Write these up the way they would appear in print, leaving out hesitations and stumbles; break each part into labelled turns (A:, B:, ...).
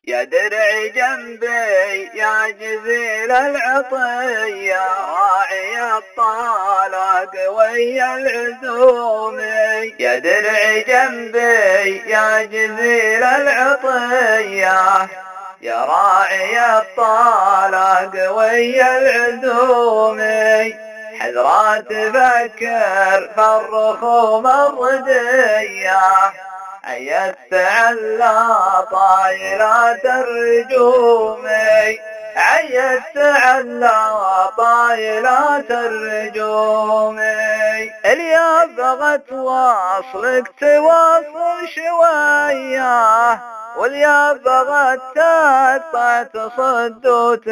A: يا درعي جنبي يا جزيل العطية، راعي الطلاق ويا العزوم. يا درعي جنبي يا جزيل العطية، يا راعي الطلاق ويا العزوم. حذرا تفكر في الرخوم الردية، عيدت على طايلات الرجوم. عيدت على طايلات الرجوم. اليا بغت واصلك تواصل شوية، واليا بغت تقطع تصد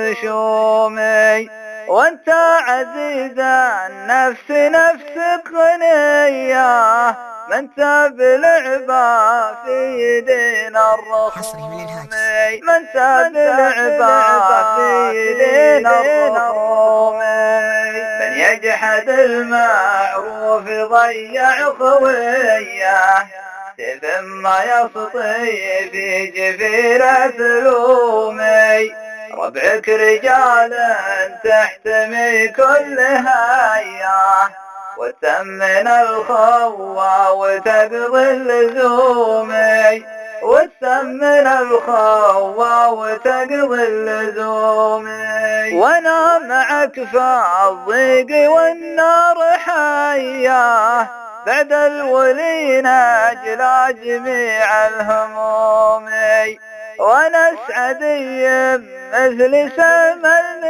A: وتشومي. وانت عزيز النفس نفسك غنية، ما انت بلعبة في يدينا الرخوم. ما انت بلعبة في يدينا الرخوم. من يجحد المعروف ضيع خويه، ثم يسطي في جفيرة ثلومي. ربعك رجال تحتمي كل هيا، وتمن الخوى وتقضي اللزوم. وتمن الخوى وتقضي اللزوم. وانا معك في الضيق والنار حياه، بعد الولي نجلى جميع الهموم. وانا سعدي مثل سلم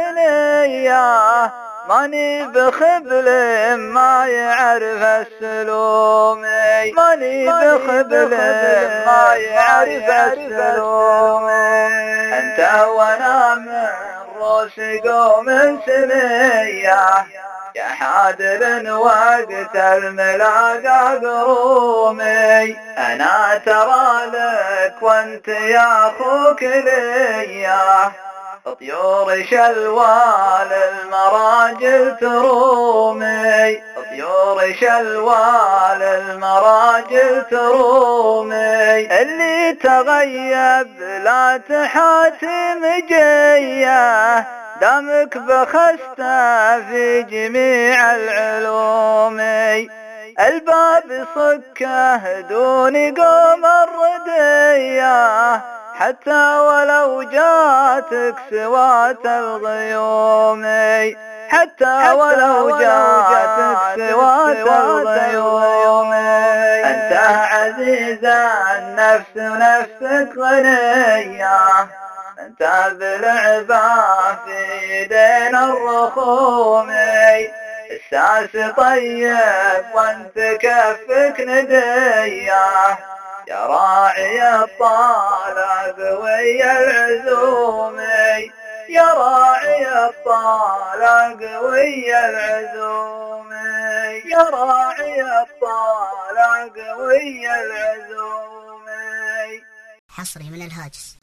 A: المنية، ماني بخبل ما يعرف السلوم. ماني بخبل ما يعرف السلوم. انت وانا من روس قوم سنية، يا حاضر وقت الملاقى قرومي. انا ترى لك وانت يا اخوك ليا، طيور شلوال المراجل ترومي. طيور شلوال المراجل ترومي. اللي تغيب لا تحاتم جيه، دامك بخسته في جميع العلوم. الباب صكه دون قوم الردية، حتى ولو جاتك سوات الغيوم. حتى ولو جاتك سوات الغيوم. انت عزيز النفس نفسك غنية، انت بلعبة في يدين الرخوم. الساس طيب وانت كفك ندية، يا راعي الطلاق ويا العزوم. يا راعي الطلاق ويا العزوم. يا راعي الطلاق ويا العزوم.
B: حصري من الهاجس.